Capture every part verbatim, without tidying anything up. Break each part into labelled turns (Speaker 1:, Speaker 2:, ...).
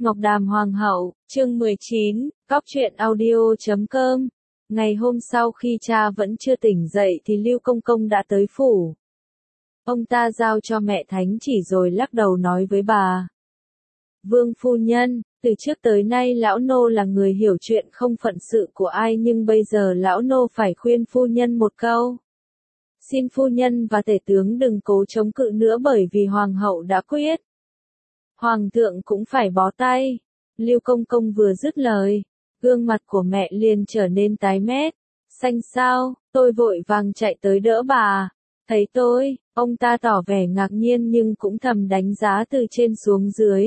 Speaker 1: Ngọc Đàm Hoàng hậu, chương mười chín, cóc truyện audio chấm com. Ngày hôm sau khi cha vẫn chưa tỉnh dậy thì Lưu Công Công đã tới phủ. Ông ta giao cho mẹ thánh chỉ rồi lắc đầu nói với bà. Vương phu nhân, từ trước tới nay lão nô là người hiểu chuyện không phận sự của ai, nhưng bây giờ lão nô phải khuyên phu nhân một câu. Xin phu nhân và tể tướng đừng cố chống cự nữa, bởi vì hoàng hậu đã quyết. Hoàng thượng cũng phải bó tay. Lưu Công Công vừa dứt lời, gương mặt của mẹ liền trở nên tái mét. Xanh xao, tôi vội vàng chạy tới đỡ bà. Thấy tôi, ông ta tỏ vẻ ngạc nhiên nhưng cũng thầm đánh giá từ trên xuống dưới.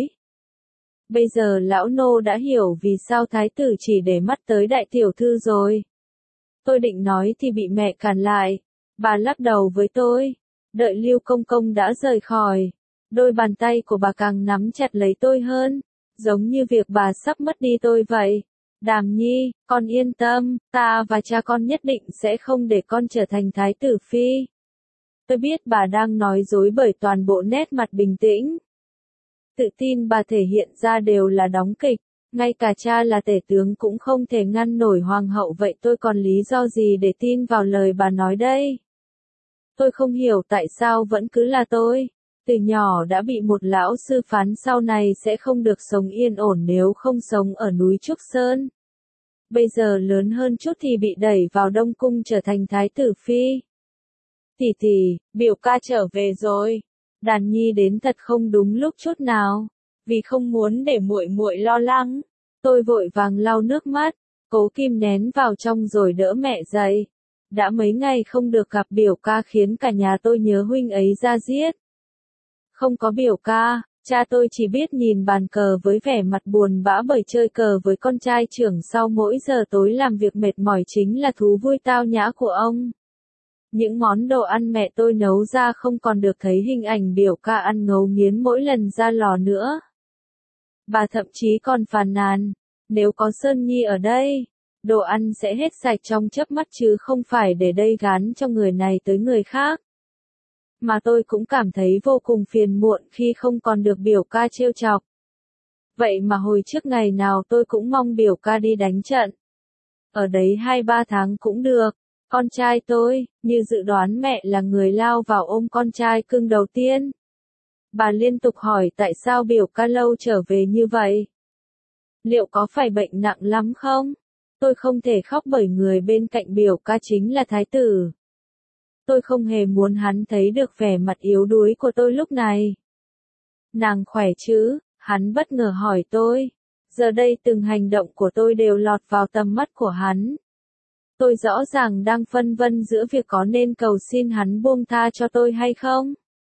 Speaker 1: Bây giờ lão nô đã hiểu vì sao thái tử chỉ để mắt tới đại tiểu thư rồi. Tôi định nói thì bị mẹ cản lại. Bà lắc đầu với tôi. Đợi Lưu Công Công đã rời khỏi, đôi bàn tay của bà càng nắm chặt lấy tôi hơn, giống như việc bà sắp mất đi tôi vậy. Đàm Nhi, con yên tâm, ta và cha con nhất định sẽ không để con trở thành thái tử phi. Tôi biết bà đang nói dối bởi toàn bộ nét mặt bình tĩnh, tự tin bà thể hiện ra đều là đóng kịch. Ngay cả cha là tể tướng cũng không thể ngăn nổi hoàng hậu, vậy tôi còn lý do gì để tin vào lời bà nói đây? Tôi không hiểu tại sao vẫn cứ là tôi. Từ nhỏ đã bị một lão sư phán sau này sẽ không được sống yên ổn nếu không sống ở núi Trúc Sơn. Bây giờ lớn hơn chút thì bị đẩy vào Đông Cung trở thành thái tử phi. Tỷ tỷ, biểu ca trở về rồi. Đàn Nhi đến thật không đúng lúc chút nào. Vì không muốn để muội muội lo lắng, tôi vội vàng lau nước mắt, cố kìm nén vào trong rồi đỡ mẹ dậy. Đã mấy ngày không được gặp biểu ca khiến cả nhà tôi nhớ huynh ấy ra giết. Không có biểu ca, cha tôi chỉ biết nhìn bàn cờ với vẻ mặt buồn bã bởi chơi cờ với con trai trưởng sau mỗi giờ tối làm việc mệt mỏi chính là thú vui tao nhã của ông. Những món đồ ăn mẹ tôi nấu ra không còn được thấy hình ảnh biểu ca ăn ngấu nghiến mỗi lần ra lò nữa. Bà thậm chí còn phàn nàn, nếu có Sơn Nhi ở đây, đồ ăn sẽ hết sạch trong chớp mắt chứ không phải để đây gán cho người này tới người khác. Mà tôi cũng cảm thấy vô cùng phiền muộn khi không còn được biểu ca trêu chọc. Vậy mà hồi trước ngày nào tôi cũng mong biểu ca đi đánh trận. Ở đấy hai ba tháng cũng được. Con trai tôi, như dự đoán mẹ là người lao vào ôm con trai cưng đầu tiên. Bà liên tục hỏi tại sao biểu ca lâu trở về như vậy. Liệu có phải bệnh nặng lắm không? Tôi không thể khóc bởi người bên cạnh biểu ca chính là thái tử. Tôi không hề muốn hắn thấy được vẻ mặt yếu đuối của tôi lúc này. Nàng khỏe chứ? Hắn bất ngờ hỏi tôi. Giờ đây từng hành động của tôi đều lọt vào tầm mắt của hắn. Tôi rõ ràng đang phân vân giữa việc có nên cầu xin hắn buông tha cho tôi hay không.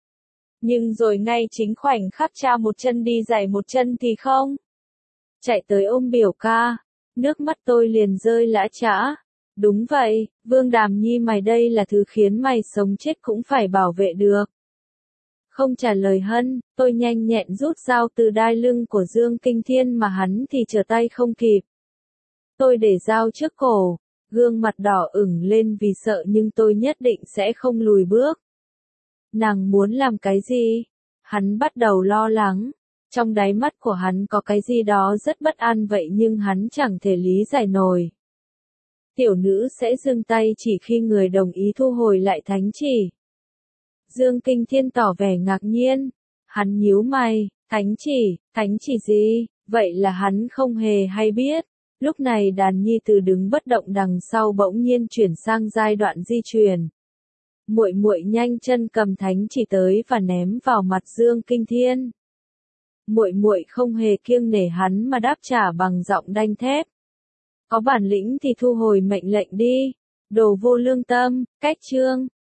Speaker 1: Nhưng rồi ngay chính khoảnh khắc cha một chân đi giày một chân thì không. Chạy tới ôm biểu ca, nước mắt tôi liền rơi lã chã. Đúng vậy, Vương Đàm Nhi mày đây là thứ khiến mày sống chết cũng phải bảo vệ được. Không trả lời Hân, tôi nhanh nhẹn rút dao từ đai lưng của Dương Kinh Thiên mà hắn thì trở tay không kịp. Tôi để dao trước cổ, gương mặt đỏ ửng lên vì sợ nhưng tôi nhất định sẽ không lùi bước. Nàng muốn làm cái gì? Hắn bắt đầu lo lắng. Trong đáy mắt của hắn có cái gì đó rất bất an vậy nhưng hắn chẳng thể lý giải nổi. Tiểu nữ sẽ dừng tay chỉ khi người đồng ý thu hồi lại thánh chỉ. Dương Kinh Thiên tỏ vẻ ngạc nhiên. Hắn nhíu mày, thánh chỉ, thánh chỉ gì? Vậy là hắn không hề hay biết. Lúc này Đàn Nhi từ đứng bất động đằng sau bỗng nhiên chuyển sang giai đoạn di chuyển. Muội muội nhanh chân cầm thánh chỉ tới và ném vào mặt Dương Kinh Thiên. Muội muội không hề kiêng nể hắn mà đáp trả bằng giọng đanh thép. Có bản lĩnh thì thu hồi mệnh lệnh đi, đồ vô lương tâm, cách trương.